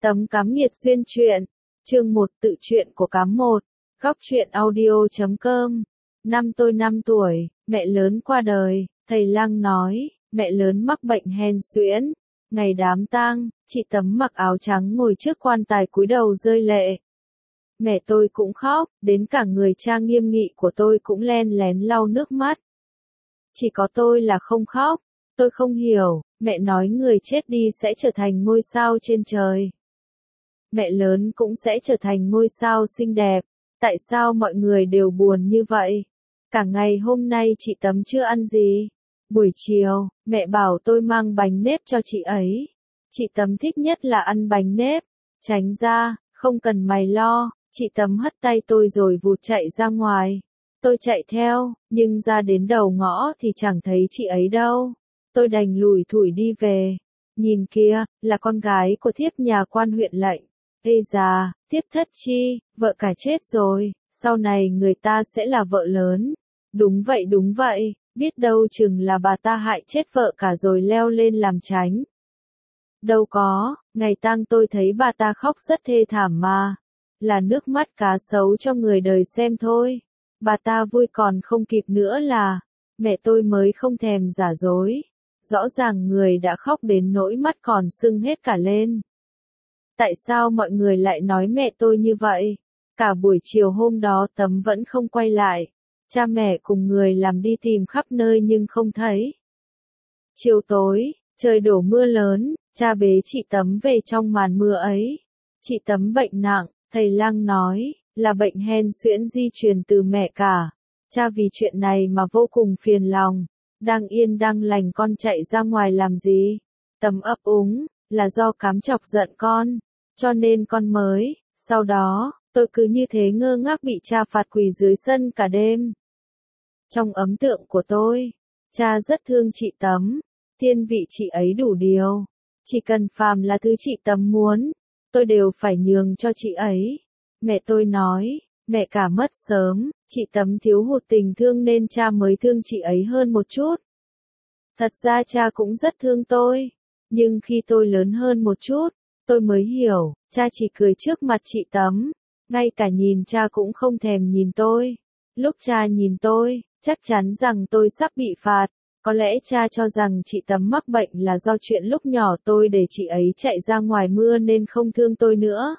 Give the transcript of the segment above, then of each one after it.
Tấm Cám Nghiệt xuyên truyện. Chương 1 tự truyện của Cám một. Góc truyện audio.com. Năm tôi 5 tuổi, mẹ lớn qua đời, thầy lang nói, mẹ lớn mắc bệnh hen suyễn. Ngày đám tang, chị Tấm mặc áo trắng ngồi trước quan tài cúi đầu rơi lệ. Mẹ tôi cũng khóc, đến cả người cha nghiêm nghị của tôi cũng len lén lau nước mắt. Chỉ có tôi là không khóc. Tôi không hiểu, mẹ nói người chết đi sẽ trở thành ngôi sao trên trời. Mẹ lớn cũng sẽ trở thành ngôi sao xinh đẹp. Tại sao mọi người đều buồn như vậy? Cả ngày hôm nay chị Tấm chưa ăn gì. Buổi chiều, mẹ bảo tôi mang bánh nếp cho chị ấy. Chị Tấm thích nhất là ăn bánh nếp. Tránh ra, không cần mày lo. Chị Tấm hất tay tôi rồi vụt chạy ra ngoài. Tôi chạy theo, nhưng ra đến đầu ngõ thì chẳng thấy chị ấy đâu. Tôi đành lủi thủi đi về. Nhìn kia, là con gái của thiếp nhà quan huyện lệnh. Ê già, thiếp thất chi, vợ cả chết rồi, sau này người ta sẽ là vợ lớn. Đúng vậy, biết đâu chừng là bà ta hại chết vợ cả rồi leo lên làm chánh. Đâu có, ngày tang tôi thấy bà ta khóc rất thê thảm mà. Là nước mắt cá sấu cho người đời xem thôi. Bà ta vui còn không kịp nữa là, mẹ tôi mới không thèm giả dối. Rõ ràng người đã khóc đến nỗi mắt còn sưng hết cả lên. Tại sao mọi người lại nói mẹ tôi như vậy? Cả buổi chiều hôm đó Tấm vẫn không quay lại. Cha mẹ cùng người làm đi tìm khắp nơi nhưng không thấy. Chiều tối, trời đổ mưa lớn, cha bế chị Tấm về trong màn mưa ấy. Chị Tấm bệnh nặng, thầy lang nói, là bệnh hen suyễn di truyền từ mẹ cả. Cha vì chuyện này mà vô cùng phiền lòng. Đang yên đang lành con chạy ra ngoài làm gì? Tấm ấp úng, là do Cám chọc giận con. Cho nên con mới, sau đó, tôi cứ như thế ngơ ngác bị cha phạt quỳ dưới sân cả đêm. Trong ấn tượng của tôi, cha rất thương chị Tấm, thiên vị chị ấy đủ điều. Chỉ cần phàm là thứ chị Tấm muốn, tôi đều phải nhường cho chị ấy. Mẹ tôi nói, mẹ cả mất sớm, chị Tấm thiếu hụt tình thương nên cha mới thương chị ấy hơn một chút. Thật ra cha cũng rất thương tôi, nhưng khi tôi lớn hơn một chút, tôi mới hiểu, cha chỉ cười trước mặt chị Tấm, ngay cả nhìn cha cũng không thèm nhìn tôi. Lúc cha nhìn tôi, chắc chắn rằng tôi sắp bị phạt. Có lẽ cha cho rằng chị Tấm mắc bệnh là do chuyện lúc nhỏ tôi để chị ấy chạy ra ngoài mưa nên không thương tôi nữa.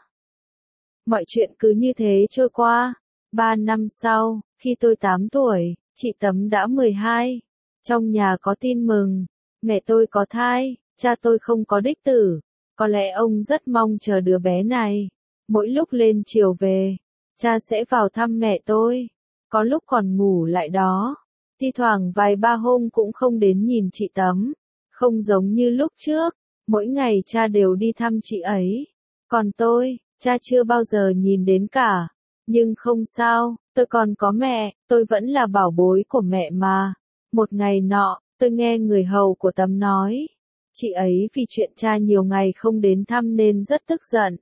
Mọi chuyện cứ như thế trôi qua. 3 năm sau, khi tôi 8 tuổi, chị Tấm đã 12. Trong nhà có tin mừng, mẹ tôi có thai, cha tôi không có đích tử. Có lẽ ông rất mong chờ đứa bé này. Mỗi lúc lên chiều về, cha sẽ vào thăm mẹ tôi. Có lúc còn ngủ lại đó. Thi thoảng vài ba hôm cũng không đến nhìn chị Tấm. Không giống như lúc trước, mỗi ngày cha đều đi thăm chị ấy. Còn tôi, cha chưa bao giờ nhìn đến cả. Nhưng không sao, tôi còn có mẹ, tôi vẫn là bảo bối của mẹ mà. Một ngày nọ, tôi nghe người hầu của Tấm nói. Chị ấy vì chuyện cha nhiều ngày không đến thăm nên rất tức giận.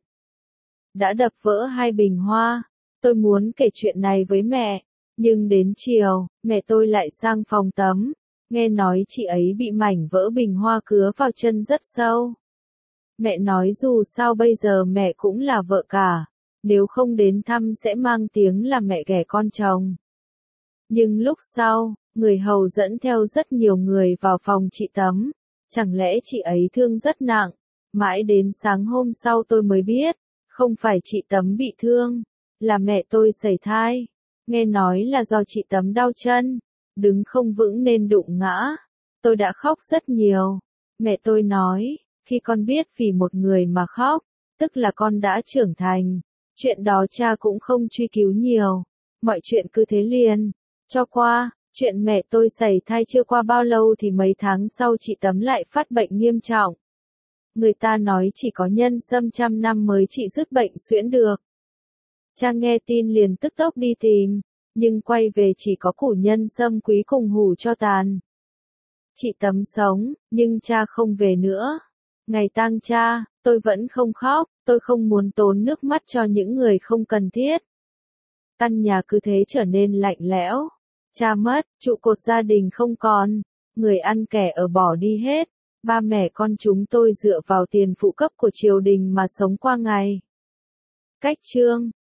Đã đập vỡ 2 bình hoa. Tôi muốn kể chuyện này với mẹ. Nhưng đến chiều, mẹ tôi lại sang phòng Tấm. Nghe nói chị ấy bị mảnh vỡ bình hoa cứa vào chân rất sâu. Mẹ nói dù sao bây giờ mẹ cũng là vợ cả. Nếu không đến thăm sẽ mang tiếng là mẹ ghẻ con chồng. Nhưng lúc sau, người hầu dẫn theo rất nhiều người vào phòng chị Tấm. Chẳng lẽ chị ấy thương rất nặng? Mãi đến sáng hôm sau tôi mới biết, không phải chị Tấm bị thương, là mẹ tôi sẩy thai. Nghe nói là do chị Tấm đau chân, đứng không vững nên đụng ngã. Tôi đã khóc rất nhiều. Mẹ tôi nói, khi con biết vì một người mà khóc, tức là con đã trưởng thành. Chuyện đó cha cũng không truy cứu nhiều. Mọi chuyện cứ thế liền cho qua. Chuyện mẹ tôi sẩy thai chưa qua bao lâu thì mấy tháng sau chị Tấm lại phát bệnh nghiêm trọng. Người ta nói chỉ có nhân sâm 100 năm mới trị dứt bệnh suyễn được. Cha nghe tin liền tức tốc đi tìm, nhưng quay về chỉ có củ nhân sâm quý cùng hủ cho tàn. Chị Tấm sống, nhưng cha không về nữa. Ngày tang cha, tôi vẫn không khóc, tôi không muốn tốn nước mắt cho những người không cần thiết. Căn nhà cứ thế trở nên lạnh lẽo. Cha mất, trụ cột gia đình không còn, người ăn kẻ ở bỏ đi hết. Ba mẹ con chúng tôi dựa vào tiền phụ cấp của triều đình mà sống qua ngày. Cách chương